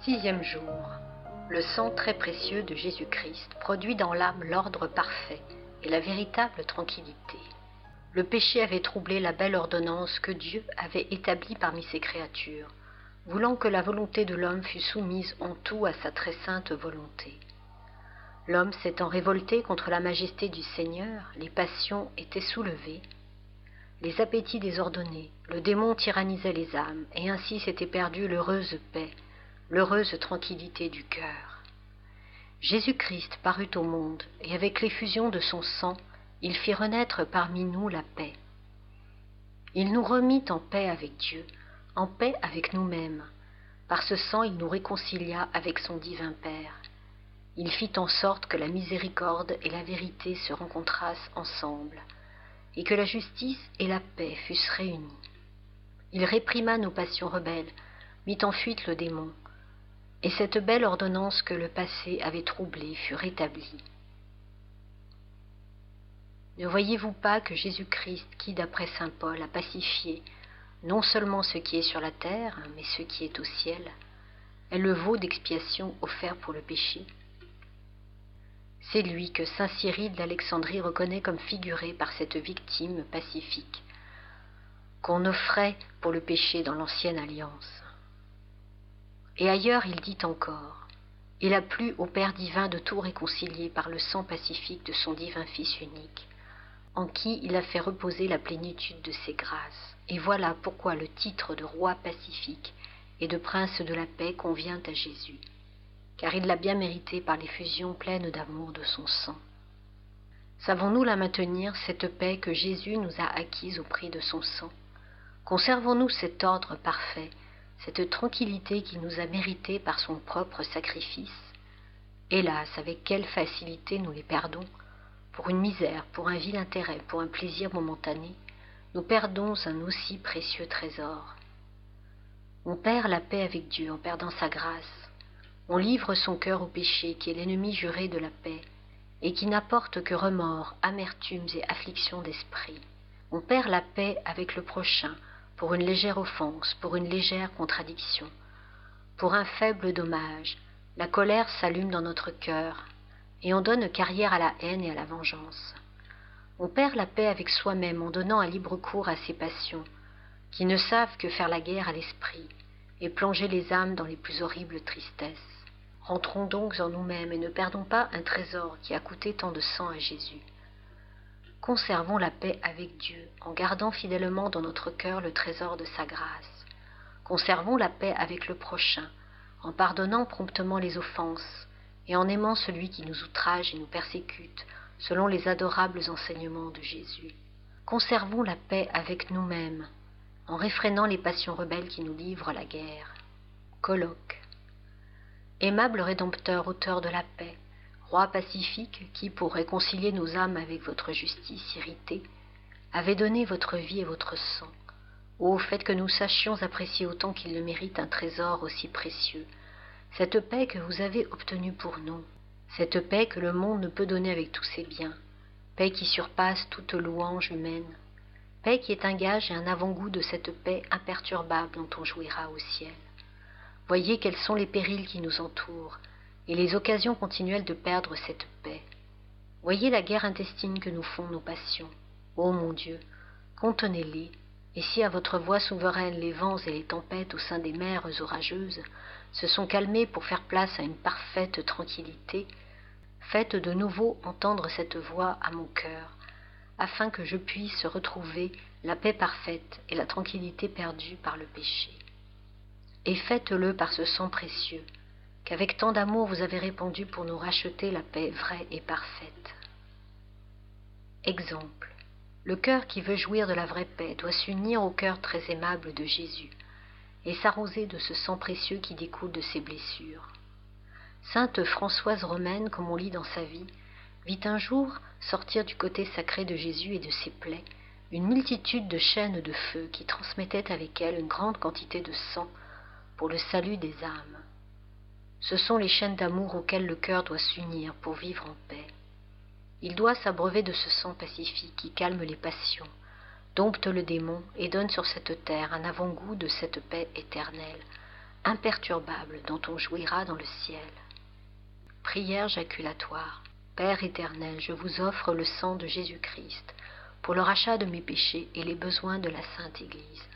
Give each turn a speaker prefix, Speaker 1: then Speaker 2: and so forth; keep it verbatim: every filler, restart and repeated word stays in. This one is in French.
Speaker 1: Sixième jour. Le sang très précieux de Jésus-Christ produit dans l'âme l'ordre parfait et la véritable tranquillité. Le péché avait troublé la belle ordonnance que Dieu avait établie parmi ses créatures, voulant que la volonté de l'homme fût soumise en tout à sa très sainte volonté. L'homme s'étant révolté contre la majesté du Seigneur, les passions étaient soulevées, les appétits désordonnés, le démon tyrannisait les âmes, et ainsi s'était perdue l'heureuse paix, l'heureuse tranquillité du cœur. Jésus-Christ parut au monde, et avec l'effusion de son sang, il fit renaître parmi nous la paix. Il nous remit en paix avec Dieu, en paix avec nous-mêmes. Par ce sang, il nous réconcilia avec son divin Père. Il fit en sorte que la miséricorde et la vérité se rencontrassent ensemble, et que la justice et la paix fussent réunies. Il réprima nos passions rebelles, mit en fuite le démon, et cette belle ordonnance que le passé avait troublée fut rétablie. Ne voyez-vous pas que Jésus-Christ, qui d'après saint Paul a pacifié non seulement ce qui est sur la terre, mais ce qui est au ciel, est le veau d'expiation offert pour le péché? C'est lui que saint Cyril d'Alexandrie reconnaît comme figuré par cette victime pacifique qu'on offrait pour le péché dans l'ancienne alliance. Et ailleurs il dit encore, « Il a plu au Père divin de tout réconcilier par le sang pacifique de son divin Fils unique, en qui il a fait reposer la plénitude de ses grâces. Et voilà pourquoi le titre de roi pacifique et de prince de la paix convient à Jésus, car il l'a bien mérité par l'effusion pleine d'amour de son sang. Savons-nous la maintenir, cette paix que Jésus nous a acquise au prix de son sang? Conservons-nous cet ordre parfait, cette tranquillité qu'il nous a méritée par son propre sacrifice? Hélas, avec quelle facilité nous les perdons! Pour une misère, pour un vil intérêt, pour un plaisir momentané, nous perdons un aussi précieux trésor. On perd la paix avec Dieu en perdant sa grâce. On livre son cœur au péché qui est l'ennemi juré de la paix et qui n'apporte que remords, amertumes et afflictions d'esprit. On perd la paix avec le prochain pour une légère offense, pour une légère contradiction, pour un faible dommage. La colère s'allume dans notre cœur et on donne carrière à la haine et à la vengeance. On perd la paix avec soi-même en donnant un libre cours à ses passions, qui ne savent que faire la guerre à l'esprit et plonger les âmes dans les plus horribles tristesses. Rentrons donc en nous-mêmes et ne perdons pas un trésor qui a coûté tant de sang à Jésus. Conservons la paix avec Dieu en gardant fidèlement dans notre cœur le trésor de sa grâce. Conservons la paix avec le prochain en pardonnant promptement les offenses et en aimant celui qui nous outrage et nous persécute selon les adorables enseignements de Jésus. Conservons la paix avec nous-mêmes en réfrénant les passions rebelles qui nous livrent à la guerre. Colloque. Aimable Rédempteur, auteur de la paix, roi pacifique qui, pour réconcilier nos âmes avec votre justice irritée, avez donné votre vie et votre sang, ô faites que nous sachions apprécier autant qu'il le mérite un trésor aussi précieux, cette paix que vous avez obtenue pour nous, cette paix que le monde ne peut donner avec tous ses biens, paix qui surpasse toute louange humaine, paix qui est un gage et un avant-goût de cette paix imperturbable dont on jouira au ciel. Voyez quels sont les périls qui nous entourent et les occasions continuelles de perdre cette paix. Voyez la guerre intestine que nous font nos passions. Ô mon Dieu, contenez-les, et si à votre voix souveraine les vents et les tempêtes au sein des mers orageuses se sont calmés pour faire place à une parfaite tranquillité, faites de nouveau entendre cette voix à mon cœur, afin que je puisse retrouver la paix parfaite et la tranquillité perdue par le péché. Et faites-le par ce sang précieux, qu'avec tant d'amour vous avez répandu pour nous racheter la paix vraie et parfaite. Exemple. Le cœur qui veut jouir de la vraie paix doit s'unir au cœur très aimable de Jésus et s'arroser de ce sang précieux qui découle de ses blessures. Sainte Françoise Romaine, comme on lit dans sa vie, vit un jour sortir du côté sacré de Jésus et de ses plaies une multitude de chaînes de feu qui transmettaient avec elles une grande quantité de sang pour le salut des âmes. Ce sont les chaînes d'amour auxquelles le cœur doit s'unir pour vivre en paix. Il doit s'abreuver de ce sang pacifique qui calme les passions, dompte le démon et donne sur cette terre un avant-goût de cette paix éternelle, imperturbable dont on jouira dans le ciel. Prière jaculatoire. Père éternel, je vous offre le sang de Jésus-Christ pour le rachat de mes péchés et les besoins de la Sainte Église.